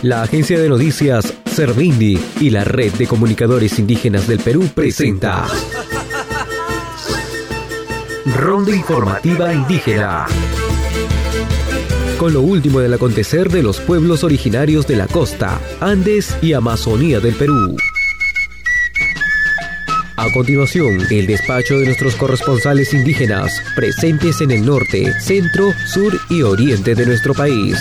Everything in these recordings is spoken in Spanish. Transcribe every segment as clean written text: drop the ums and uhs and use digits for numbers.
La agencia de noticias Servindi y la Red de Comunicadores Indígenas del Perú presenta Ronda Informativa Indígena, con lo último del acontecer de los pueblos originarios de la costa, Andes y Amazonía del Perú. A continuación, el despacho de nuestros corresponsales indígenas, presentes en el norte, centro, sur y oriente de nuestro país.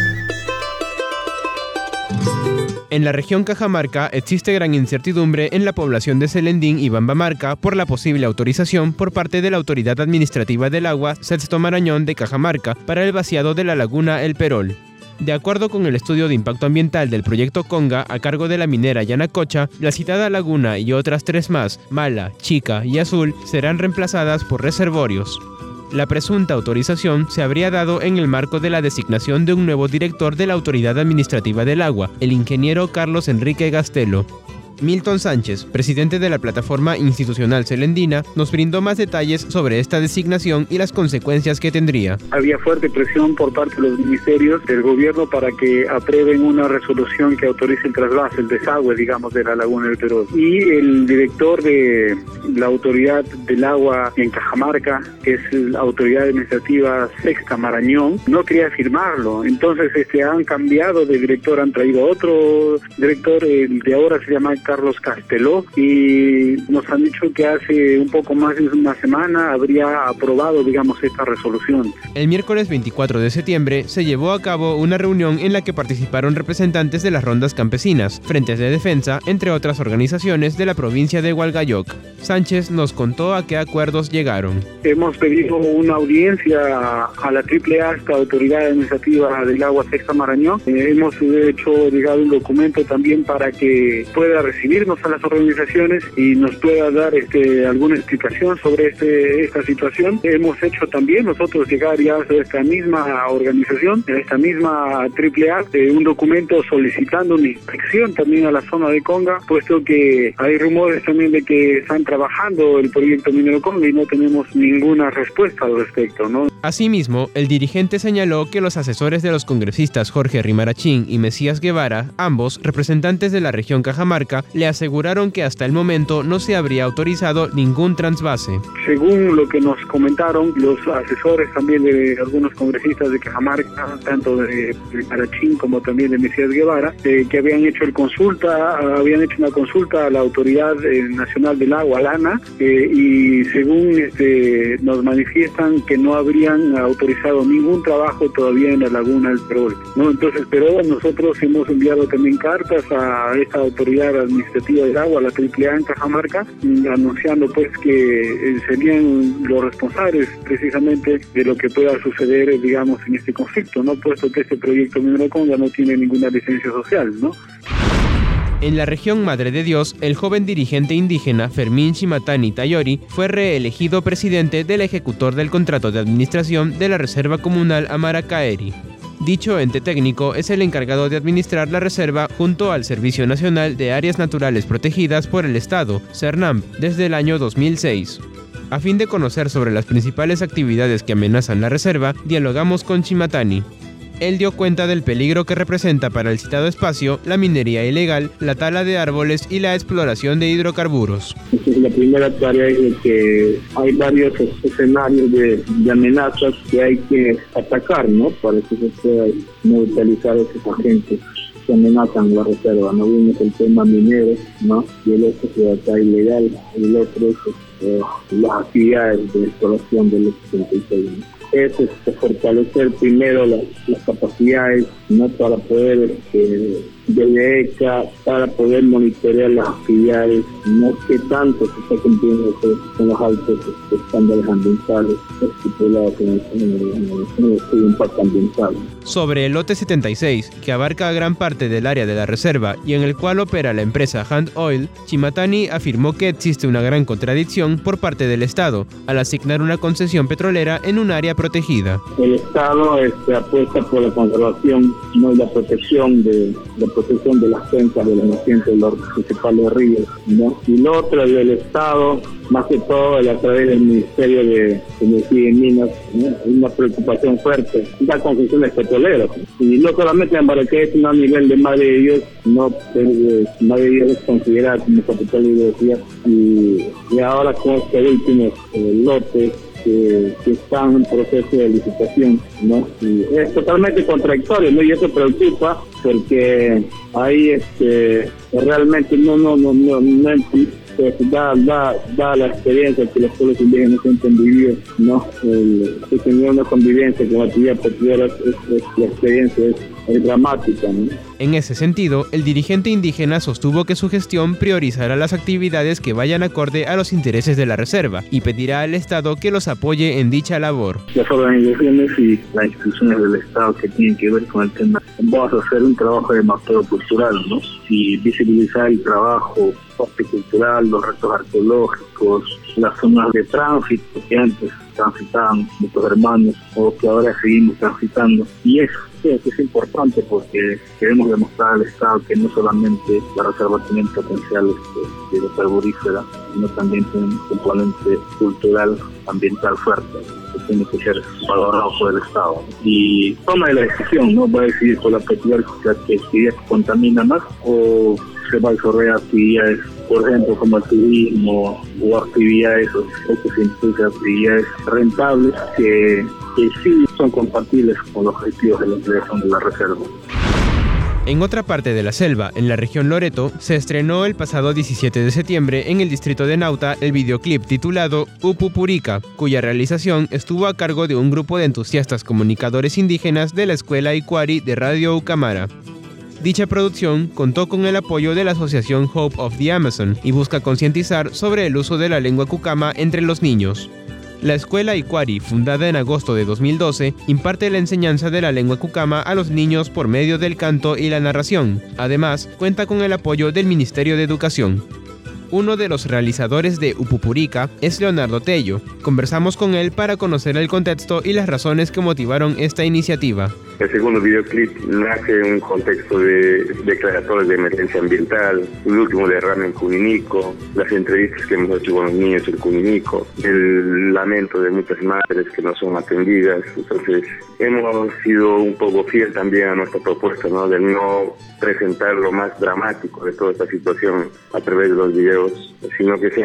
En la región Cajamarca existe gran incertidumbre en la población de Selendín y Bambamarca por la posible autorización por parte de la Autoridad Administrativa del Agua Sexto Marañón de Cajamarca para el vaciado de la laguna El Perol. De acuerdo con el estudio de impacto ambiental del proyecto Conga a cargo de la minera Yanacocha, la citada laguna y otras 3 más, Mala, Chica y Azul, serán reemplazadas por reservorios. La presunta autorización se habría dado en el marco de la designación de un nuevo director de la Autoridad Administrativa del Agua, el ingeniero Carlos Enrique Gastelo. Milton Sánchez, presidente de la Plataforma Institucional Selendina, nos brindó más detalles sobre esta designación y las consecuencias que tendría. Había fuerte presión por parte de los ministerios del gobierno para que aprueben una resolución que autorice el trasvase, el desagüe, digamos, de la laguna del Perú. Y el director de la Autoridad del Agua en Cajamarca, que es la Autoridad Administrativa Sexta Marañón, no quería firmarlo. Entonces han cambiado de director, han traído otro director, el de ahora se llama Carlos Casteló, y nos han dicho que hace un poco más de una semana habría aprobado, digamos, esta resolución. El miércoles 24 de septiembre se llevó a cabo una reunión en la que participaron representantes de las rondas campesinas, frentes de defensa, entre otras organizaciones de la provincia de Hualgayoc. Sánchez nos contó a qué acuerdos llegaron. Hemos pedido una audiencia a la AAA, esta Autoridad Administrativa del Agua Sexta Marañón. Hemos llegado un documento también para que pueda recibirnos a las organizaciones y nos pueda dar alguna explicación sobre esta situación. Hemos hecho también nosotros llegar ya a esta misma organización, a esta misma AAA, un documento solicitando una inspección también a la zona de Conga, puesto que hay rumores también de que están trabajando el proyecto minero Conga y no tenemos ninguna respuesta al respecto, ¿no? Asimismo, el dirigente señaló que los asesores de los congresistas Jorge Rimarachín y Mesías Guevara, ambos representantes de la región Cajamarca, le aseguraron que hasta el momento no se habría autorizado ningún trasvase. Según lo que nos comentaron los asesores también de algunos congresistas de Cajamarca, tanto de Rimarachín como también de Mesías Guevara, que habían hecho una consulta a la Autoridad Nacional del Agua, ANA, y según nos manifiestan que no habrían autorizado ningún trabajo todavía en la laguna del Perol, ¿no? Entonces, pero nosotros hemos enviado también cartas a esta Autoridad Administrativa del Agua, la AAA en Cajamarca, anunciando pues que serían los responsables precisamente de lo que pueda suceder, digamos, en este conflicto, ¿no? Puesto que este proyecto minero Conga no tiene ninguna licencia social, ¿no? En la región Madre de Dios, el joven dirigente indígena Fermín Chimatani Tayori fue reelegido presidente del ejecutor del contrato de administración de la Reserva Comunal Amaracaeri. Dicho ente técnico es el encargado de administrar la reserva junto al Servicio Nacional de Áreas Naturales Protegidas por el Estado, CERNAMP, desde el año 2006. A fin de conocer sobre las principales actividades que amenazan la reserva, dialogamos con Chimatani. Él dio cuenta del peligro que representa para el citado espacio la minería ilegal, la tala de árboles y la exploración de hidrocarburos. La primera tarea es que hay varios escenarios de amenazas que hay que atacar, ¿no? Para que se pueda neutralizar a esos agentes que amenazan la reserva, ¿no? Uno es el tema minero, ¿no? Y el otro es la tala ilegal, y el otro es las actividades de exploración del X-36, ¿no? Es fortalecer primero las capacidades, ¿no? Para poder desde ECA, para poder monitorear las actividades, no que tanto se está cumpliendo con los altos estándares ambientales estipulados en el estudio de impacto ambiental. Sobre el lote 76, que abarca gran parte del área de la reserva y en el cual opera la empresa Hand Oil, Chimatani afirmó que existe una gran contradicción por parte del Estado al asignar una concesión petrolera en un área protegida. El Estado apuesta por la conservación ¿no? La protección de las cuencas de los nacientes de los principales ríos, ¿no? Y lo otro es del Estado, más que todo a través del Ministerio de Energía y Minas, ¿no? Hay una preocupación fuerte, las concesiones petroleras, y no solamente en Maracay, sino a nivel de Madre de Dios, no, Madre de Dios es considerada como capital de hidrología, y ahora con este último lote que están en proceso de licitación, ¿no? Y es totalmente contradictorio, ¿no? Y eso preocupa porque ahí realmente da la experiencia que los pueblos indígenas siempre han vivido, ¿no? Que tener una convivencia con la actividad petrolera, la experiencia es dramática, ¿no? En ese sentido, el dirigente indígena sostuvo que su gestión priorizará las actividades que vayan acorde a los intereses de la reserva y pedirá al Estado que los apoye en dicha labor. Las organizaciones y las instituciones del Estado que tienen que ver con el tema, vamos a hacer un trabajo de mapeo cultural, ¿no? Y visibilizar el trabajo horticultural, los restos arqueológicos, las zonas de tránsito que antes transitaban nuestros hermanos o que ahora seguimos transitando. Y eso es importante porque queremos demostrar al Estado que no solamente la reserva tiene potencial de hidrocarburífera, sino también tiene un componente cultural, ambiental fuerte, que tiene que ser valorado por el Estado. Y toma la decisión, ¿no? Va a decidir por la actividad que contamina más o se va a desarrollar actividades, por ejemplo, como el turismo o actividades o que se impulsen actividades rentables que sí son compatibles con los objetivos de la ampliación de la reserva. En otra parte de la selva, en la región Loreto, se estrenó el pasado 17 de septiembre en el distrito de Nauta el videoclip titulado Upupurica, cuya realización estuvo a cargo de un grupo de entusiastas comunicadores indígenas de la Escuela Icuari de Radio Ucamara. Dicha producción contó con el apoyo de la asociación Hope of the Amazon y busca concientizar sobre el uso de la lengua cucama entre los niños. La Escuela Icuari, fundada en agosto de 2012, imparte la enseñanza de la lengua cucama a los niños por medio del canto y la narración. Además, cuenta con el apoyo del Ministerio de Educación. Uno de los realizadores de Upupurica es Leonardo Tello. Conversamos con él para conocer el contexto y las razones que motivaron esta iniciativa. El segundo videoclip nace en un contexto de declaratorios de emergencia ambiental, el último derrame en Cuninico, las entrevistas que hemos hecho con los niños en Cuninico, el lamento de muchas madres que no son atendidas. Entonces, hemos sido un poco fiel también a nuestra propuesta, ¿no? De no presentar lo más dramático de toda esta situación a través de los videos, sino que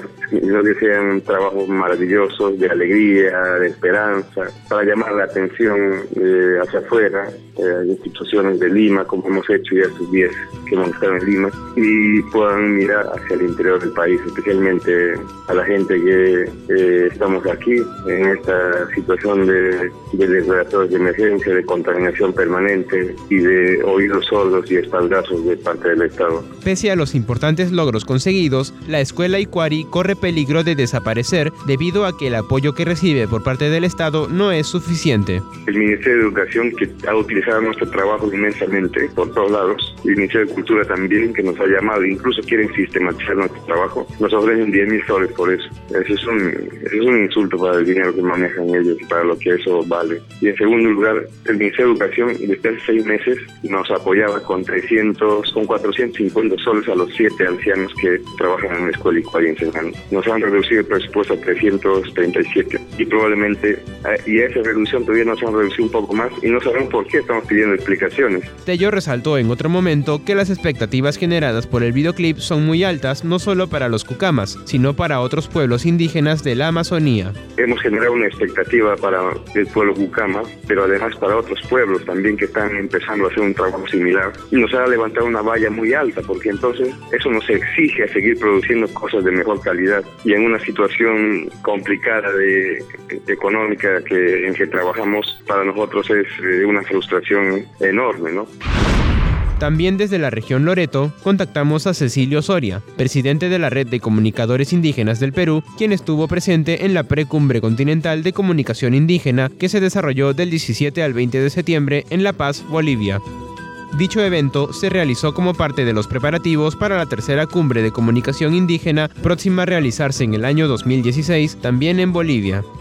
sean trabajos maravillosos de alegría, de esperanza, para llamar la atención hacia afuera, instituciones de Lima, como hemos hecho ya estos días que hemos estado en Lima, y puedan mirar hacia el interior del país, especialmente a la gente que estamos aquí en esta situación de declaratorios de emergencia, de contaminación permanente y de oídos sordos y espaldazos de parte del Estado. Pese a los importantes logros conseguidos, la Escuela Icuari corre peligro de desaparecer debido a que el apoyo que recibe por parte del Estado no es suficiente. El Ministerio de Educación, que ha utilizado nuestro trabajo inmensamente por todos lados, y el Ministerio de Cultura también, que nos ha llamado, incluso quieren sistematizar nuestro trabajo, nos ofrecen $10,000 por eso. Eso es un insulto para el dinero que manejan ellos y para lo que eso vale. Y en segundo lugar, el Ministerio de Educación desde hace 6 meses nos apoyaba con 450 soles a los 7 ancianos que trabajan en la escuela Icuari enseñando. Nos han reducido el presupuesto a 337 y probablemente y esa reducción todavía nos han reducido un poco más y no sabemos por qué estamos pidiendo explicaciones. Tello resaltó en otro momento que las expectativas generadas por el videoclip son muy altas no solo para los cucamas, sino para otros pueblos indígenas de la Amazonía. Hemos generado una expectativa para el pueblo cucama, pero además para otros pueblos también que están empezando a hacer un trabajo similar. Y nos ha levantado una valla muy alta, porque entonces eso nos exige a seguir produciendo cosas de mejor calidad. Y en una situación complicada económica en que trabajamos, para nosotros es una frustración enorme, ¿no? También desde la región Loreto contactamos a Cecilio Soria, presidente de la Red de Comunicadores Indígenas del Perú, quien estuvo presente en la Precumbre Continental de Comunicación Indígena que se desarrolló del 17 al 20 de septiembre en La Paz, Bolivia. Dicho evento se realizó como parte de los preparativos para la tercera cumbre de comunicación indígena próxima a realizarse en el año 2016, también en Bolivia.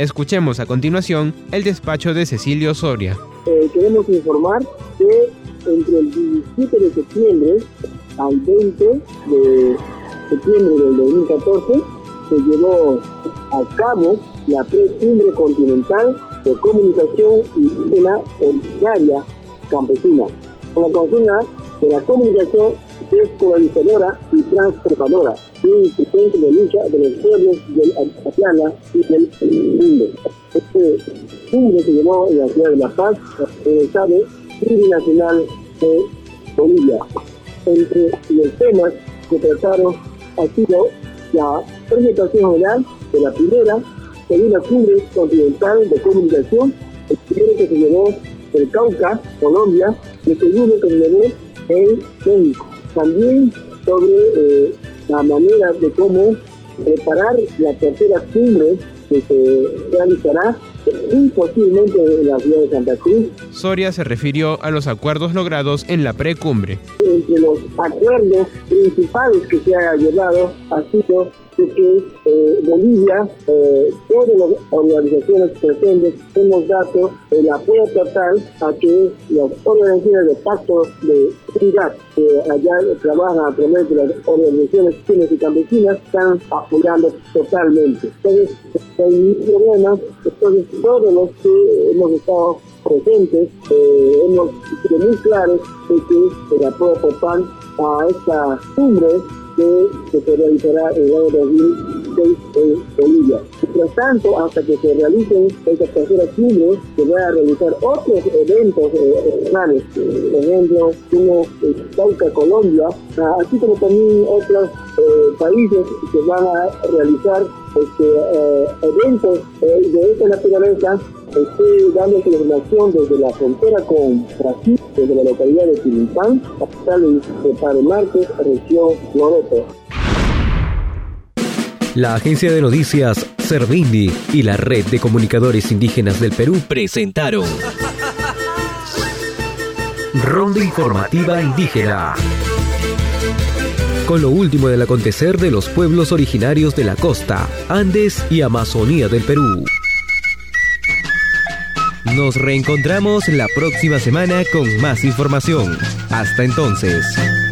Escuchemos a continuación el despacho de Cecilio Soria. Queremos informar que entre el 17 de septiembre al 20 de septiembre del 2014 se llevó a cabo la Precumbre Continental de Comunicación Indígena Originaria Campesina, con la consigna de la comunicación descolonizadora y transformadora, un instrumento de lucha de los pueblos del Altiplano y del mundo. Este cumbre se llevó en la ciudad de La Paz, en el estado plurinacional de Bolivia. Entre los temas que trataron ha sido la presentación general de la primera segunda cumbre continental de comunicación, el primero que se llevó en Cauca, Colombia, y el segundo que se llevó en México. También sobre la manera de cómo preparar la tercera cumbre que se realizará muy posiblemente en la ciudad de Santa Cruz. Soria se refirió a los acuerdos logrados en la precumbre. Entre los acuerdos principales que se ha llevado ha sido que Bolivia, todas las organizaciones presentes, hemos dado el apoyo total a que las organizaciones de pacto de unidad que allá trabajan a través de las organizaciones chinas y campesinas están apoyando totalmente. Entonces, no hay ningún problema. Entonces, todos los que hemos estado presentes hemos sido muy claros de que el apoyo total a esta cumbre que se realizará en el año 2006 en Bolivia. Mientras tanto, hasta que se realicen esta tercera cumbre, se van a realizar otros eventos regionales, por ejemplo, uno en Cauca, Colombia, así como también otros países que van a realizar eventos de esta naturaleza. Estoy dando información desde la frontera con Brasil, desde la localidad de Tilimpán, capital de Padre Marcos, región Loreto. La agencia de noticias Servindi y la Red de Comunicadores Indígenas del Perú presentaron Ronda Informativa Indígena, con lo último del acontecer de los pueblos originarios de la costa, Andes y Amazonía del Perú. Nos reencontramos la próxima semana con más información. Hasta entonces.